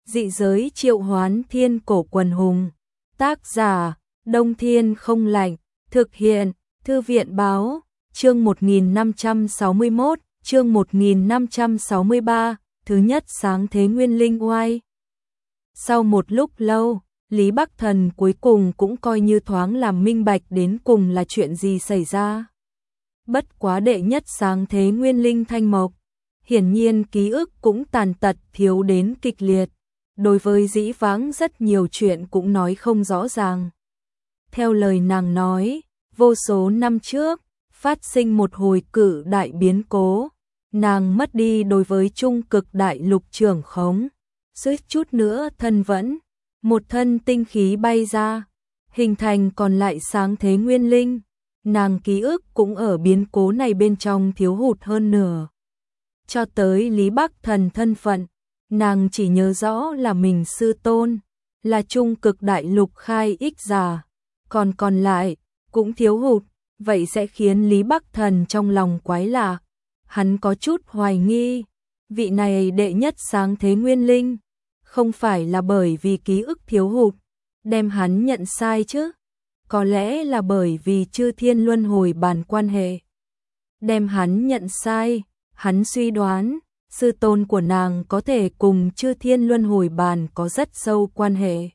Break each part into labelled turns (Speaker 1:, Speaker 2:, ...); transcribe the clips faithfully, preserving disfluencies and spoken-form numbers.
Speaker 1: Dị giới triệu hoán thiên cổ quần hùng. Tác giả, Đông Thiên không lạnh. Thực hiện, Thư viện báo, chương một nghìn năm trăm sáu mươi mốt, chương một nghìn năm trăm sáu mươi ba, thứ nhất sáng thế nguyên linh oai. Sau một lúc lâu, Lý Bắc Thần cuối cùng cũng coi như thoáng làm minh bạch đến cùng là chuyện gì xảy ra. Bất quá đệ nhất sáng thế nguyên linh Thanh Mộc, hiển nhiên ký ức cũng tàn tật thiếu đến kịch liệt, đối với dĩ vãng rất nhiều chuyện cũng nói không rõ ràng. Theo lời nàng nói, vô số năm trước, phát sinh một hồi cự đại biến cố, nàng mất đi đối với trung cực đại lục trưởng khống, suýt chút nữa thân vẫn, một thân tinh khí bay ra, hình thành còn lại sáng thế nguyên linh, nàng ký ức cũng ở biến cố này bên trong thiếu hụt hơn nửa. Cho tới Lý Bắc Thần thân phận, nàng chỉ nhớ rõ là mình sư tôn, là trung cực đại lục khai ích giả, còn còn lại, cũng thiếu hụt, vậy sẽ khiến Lý Bắc Thần trong lòng quái lạ. Hắn có chút hoài nghi, vị này đệ nhất sáng thế nguyên linh, không phải là bởi vì ký ức thiếu hụt, đem hắn nhận sai chứ, có lẽ là bởi vì chư thiên luân hồi bàn quan hệ. Đem hắn nhận sai, hắn suy đoán, sư tôn của nàng có thể cùng chư thiên luân hồi bàn có rất sâu quan hệ.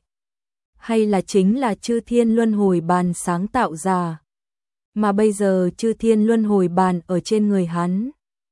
Speaker 1: Hay là chính là chư thiên luân hồi bàn sáng tạo ra, mà bây giờ chư thiên luân hồi bàn ở trên người hắn.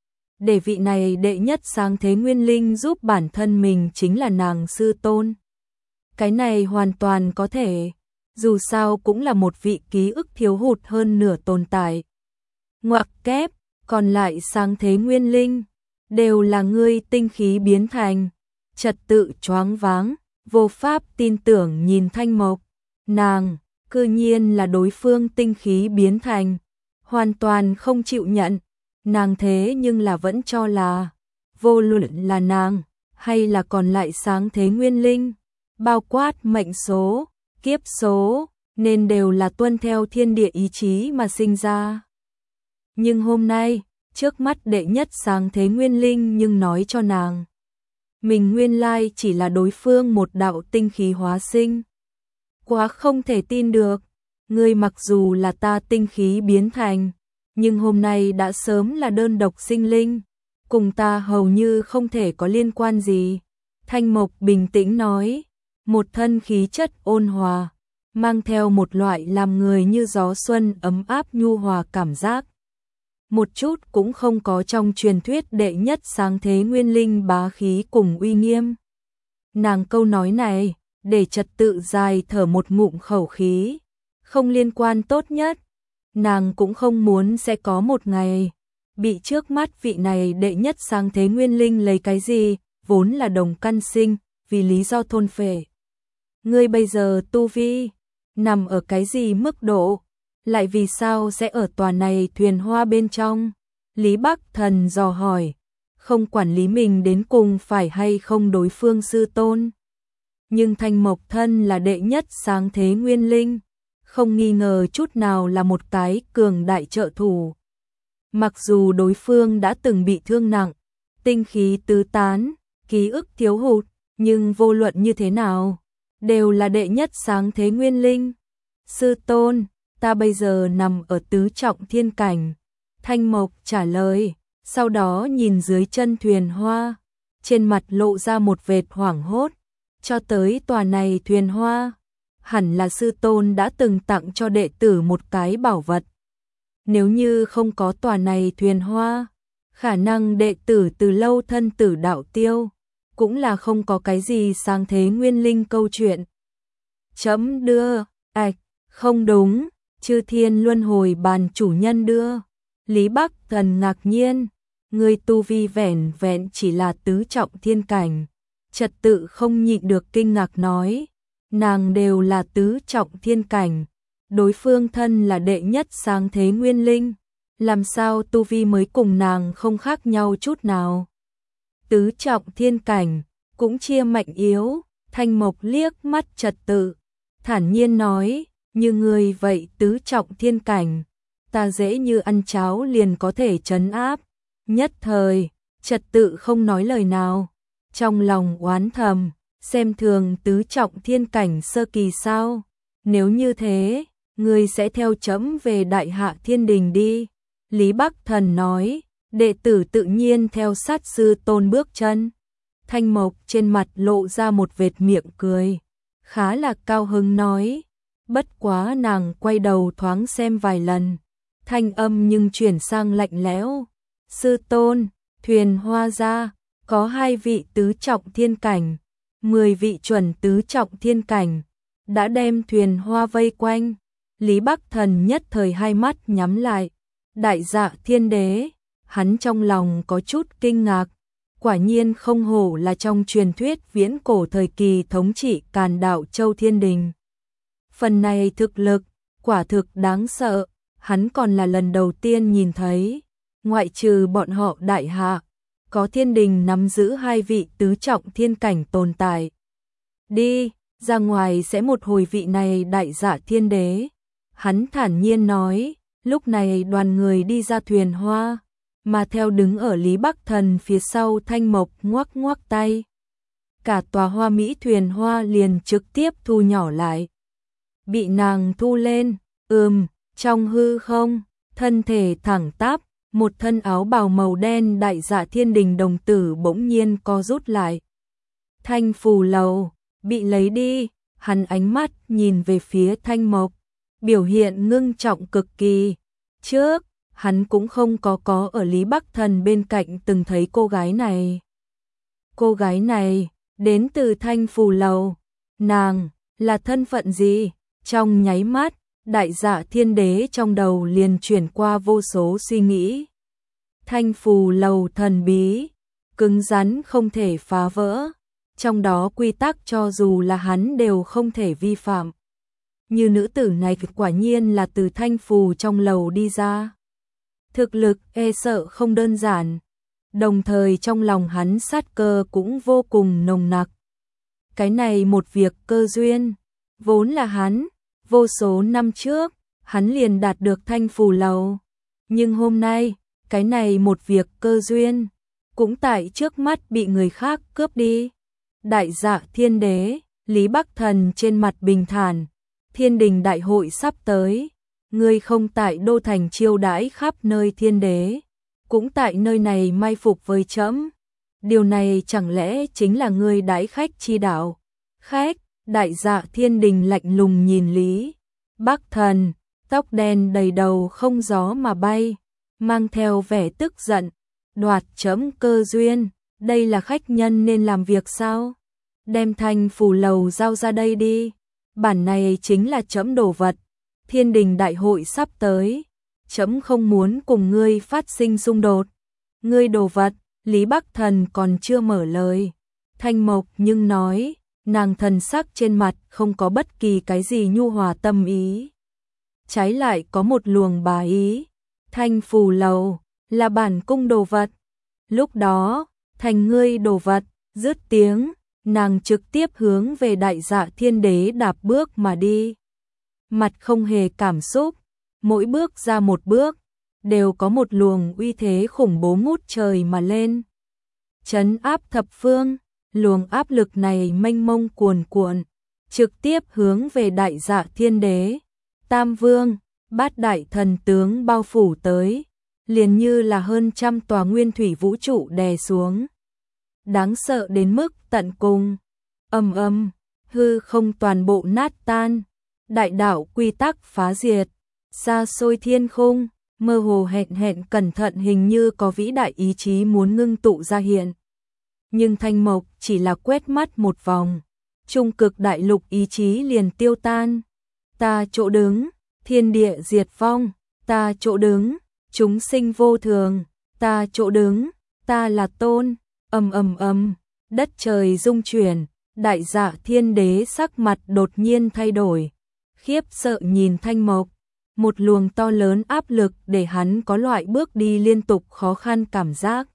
Speaker 1: Để vị này đệ nhất sáng thế nguyên linh giúp bản thân mình chính là nàng sư tôn. Cái này hoàn toàn có thể, dù sao cũng là một vị ký ức thiếu hụt hơn nửa tồn tại. Ngoặc kép, còn lại sáng thế nguyên linh, đều là ngươi tinh khí biến thành, trật tự choáng váng, vô pháp tin tưởng nhìn Thanh Mộc. Nàng, cư nhiên là đối phương tinh khí biến thành, hoàn toàn không chịu nhận. Nàng thế nhưng là vẫn cho là, vô luận là nàng, hay là còn lại sáng thế nguyên linh, bao quát mệnh số, kiếp số, nên đều là tuân theo thiên địa ý chí mà sinh ra. Nhưng hôm nay, trước mắt đệ nhất sáng thế nguyên linh nhưng nói cho nàng, mình nguyên lai chỉ là đối phương một đạo tinh khí hóa sinh. Quá không thể tin được, ngươi mặc dù là ta tinh khí biến thành, nhưng hôm nay đã sớm là đơn độc sinh linh, cùng ta hầu như không thể có liên quan gì. Thanh Mộc bình tĩnh nói, một thân khí chất ôn hòa, mang theo một loại làm người như gió xuân ấm áp nhu hòa cảm giác. Một chút cũng không có trong truyền thuyết đệ nhất sáng thế nguyên linh bá khí cùng uy nghiêm. Nàng câu nói này, để trật tự dài thở một ngụm khẩu khí, không liên quan tốt nhất. Nàng cũng không muốn sẽ có một ngày bị trước mắt vị này đệ nhất sáng thế nguyên linh lấy cái gì, vốn là đồng căn sinh, vì lý do thôn phệ. Ngươi bây giờ tu vi nằm ở cái gì mức độ, lại vì sao sẽ ở tòa này thuyền hoa bên trong? Lý Bắc Thần dò hỏi, không quản lý mình đến cùng phải hay không đối phương sư tôn. Nhưng Thanh Mộc thân là đệ nhất sáng thế nguyên linh, không nghi ngờ chút nào là một cái cường đại trợ thủ. Mặc dù đối phương đã từng bị thương nặng, tinh khí tứ tán, ký ức thiếu hụt, nhưng vô luận như thế nào, đều là đệ nhất sáng thế nguyên linh. Sư tôn, ta bây giờ nằm ở tứ trọng thiên cảnh. Thanh Mộc trả lời, sau đó nhìn dưới chân thuyền hoa, trên mặt lộ ra một vệt hoảng hốt, cho tới tòa này thuyền hoa. Hẳn là sư tôn đã từng tặng cho đệ tử một cái bảo vật. Nếu như không có tòa này thuyền hoa, khả năng đệ tử từ lâu thân tử đạo tiêu, cũng là không có cái gì sáng thế nguyên linh câu chuyện. Chấm đưa, ạch, không đúng, chư thiên luân hồi bàn chủ nhân đưa. Lý Bắc Thần ngạc nhiên, người tu vi vẻn vẹn chỉ là tứ trọng thiên cảnh. Trật tự không nhịn được kinh ngạc nói, nàng đều là tứ trọng thiên cảnh, đối phương thân là đệ nhất sáng thế nguyên linh, làm sao tu vi mới cùng nàng không khác nhau chút nào. Tứ trọng thiên cảnh, cũng chia mạnh yếu. Thanh Mộc liếc mắt Trật tự, thản nhiên nói, như người vậy tứ trọng thiên cảnh, ta dễ như ăn cháo liền có thể trấn áp. Nhất thời, Trật tự không nói lời nào, trong lòng oán thầm, xem thường tứ trọng thiên cảnh sơ kỳ sao? Nếu như thế, ngươi sẽ theo trẫm về Đại Hạ Thiên Đình đi. Lý Bắc Thần nói, đệ tử tự nhiên theo sát sư tôn bước chân. Thanh Mộc trên mặt lộ ra một vệt miệng cười, khá là cao hứng nói, bất quá nàng quay đầu thoáng xem vài lần, thanh âm nhưng chuyển sang lạnh lẽo. Sư tôn, Thuyền Hoa gia có hai vị tứ trọng thiên cảnh, mười vị chuẩn tứ trọng thiên cảnh, đã đem Thuyền Hoa vây quanh. Lý Bắc Thần nhất thời hai mắt nhắm lại. Đại Dạ Thiên Đế, hắn trong lòng có chút kinh ngạc, quả nhiên không hổ là trong truyền thuyết viễn cổ thời kỳ thống trị Càn Đạo Châu Thiên Đình. Phần này thực lực, quả thực đáng sợ, hắn còn là lần đầu tiên nhìn thấy, ngoại trừ bọn họ Đại Hạ, có Thiên Đình nắm giữ hai vị tứ trọng thiên cảnh tồn tại. Đi, ra ngoài sẽ một hồi vị này Đại Dạ Thiên Đế, hắn thản nhiên nói. Lúc này đoàn người đi ra Thuyền Hoa, mà theo đứng ở Lý Bắc Thần phía sau Thanh Mộc ngoắc ngoắc tay. Cả tòa hoa mỹ Thuyền Hoa liền trực tiếp thu nhỏ lại. Bị nàng thu lên, ừm, trong hư không, thân thể thẳng tắp, một thân áo bào màu đen Đại Dạ Thiên Đình đồng tử bỗng nhiên co rút lại. Thanh phù lầu, bị lấy đi, hắn ánh mắt nhìn về phía Thanh Mộc. Biểu hiện ngưng trọng cực kỳ. Trước, hắn cũng không có có ở Lý Bắc Thần bên cạnh từng thấy cô gái này. Cô gái này, đến từ Thanh Phù Lầu. Nàng, là thân phận gì? Trong nháy mắt, Đại Dạ Thiên Đế trong đầu liền chuyển qua vô số suy nghĩ. Thanh Phù Lầu thần bí, cứng rắn không thể phá vỡ. Trong đó quy tắc cho dù là hắn đều không thể vi phạm. Như nữ tử này quả nhiên là từ Thanh Phù trong lầu đi ra. Thực lực e sợ không đơn giản, đồng thời trong lòng hắn sát cơ cũng vô cùng nồng nặc. Cái này một việc cơ duyên, vốn là hắn, vô số năm trước, hắn liền đạt được Thanh Phù lầu. Nhưng hôm nay, cái này một việc cơ duyên, cũng tại trước mắt bị người khác cướp đi. Đại Dạ Thiên Đế, Lý Bắc Thần trên mặt bình thản. Thiên Đình đại hội sắp tới, ngươi không tại đô thành chiêu đãi khắp nơi thiên đế, cũng tại nơi này mai phục với trẫm. Điều này chẳng lẽ chính là ngươi đãi khách chi đạo? Khách, Đại Dạ Thiên Đình lạnh lùng nhìn Lý Bắc Thần, tóc đen đầy đầu không gió mà bay, mang theo vẻ tức giận, đoạt trẫm cơ duyên, đây là khách nhân nên làm việc sao? Đem Thanh Phù lầu giao ra đây đi. Bản này chính là trẫm đồ vật, Thiên Đình đại hội sắp tới, trẫm không muốn cùng ngươi phát sinh xung đột. Ngươi đồ vật, Lý Bắc Thần còn chưa mở lời. Thanh Mộc nhưng nói, nàng thần sắc trên mặt không có bất kỳ cái gì nhu hòa tâm ý. Trái lại có một luồng bá ý. Thanh Phù lầu, là bản cung đồ vật. Lúc đó, thành ngươi đồ vật, dứt tiếng. Nàng trực tiếp hướng về Đại Dạ Thiên Đế đạp bước mà đi. Mặt không hề cảm xúc, mỗi bước ra một bước, đều có một luồng uy thế khủng bố ngút trời mà lên. Trấn áp thập phương, luồng áp lực này mênh mông cuồn cuộn, trực tiếp hướng về Đại Dạ Thiên Đế. Tam Vương, bát đại thần tướng bao phủ tới, liền như là hơn trăm tòa nguyên thủy vũ trụ đè xuống. Đáng sợ đến mức tận cùng. Ầm ầm, hư không toàn bộ nát tan, đại đạo quy tắc phá diệt, xa xôi thiên khung, mơ hồ hẹn hẹn cẩn thận hình như có vĩ đại ý chí muốn ngưng tụ ra hiện. Nhưng Thanh Mộc chỉ là quét mắt một vòng, trung cực đại lục ý chí liền tiêu tan. Ta chỗ đứng, thiên địa diệt vong, ta chỗ đứng, chúng sinh vô thường, ta chỗ đứng, ta là tôn. Ầm ầm ầm, đất trời rung chuyển, Đại Dạ Thiên Đế sắc mặt đột nhiên thay đổi, khiếp sợ nhìn Thanh Mộc, một luồng to lớn áp lực để hắn có loại bước đi liên tục khó khăn cảm giác.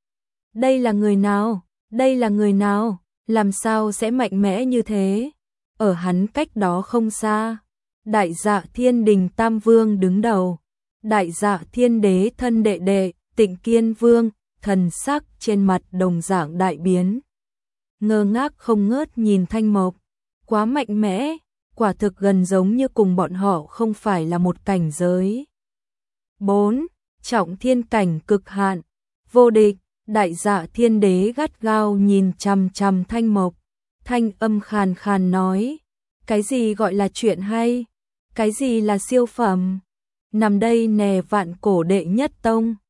Speaker 1: Đây là người nào? Đây là người nào? Làm sao sẽ mạnh mẽ như thế? Ở hắn cách đó không xa, Đại Dạ Thiên Đình Tam Vương đứng đầu, Đại Dạ Thiên Đế thân đệ đệ, Tịnh Kiên Vương, thần sắc trên mặt đồng dạng đại biến. ngơ ngác không ngớt nhìn Thanh Mộc, quá mạnh mẽ, quả thực gần giống như cùng bọn họ không phải là một cảnh giới. bốn. Trọng thiên cảnh cực hạn, vô địch, Đại Dạ Thiên Đế gắt gao nhìn chằm chằm Thanh Mộc, thanh âm khàn khàn nói, cái gì gọi là chuyện hay, cái gì là siêu phẩm, nằm đây nè vạn cổ đệ nhất tông.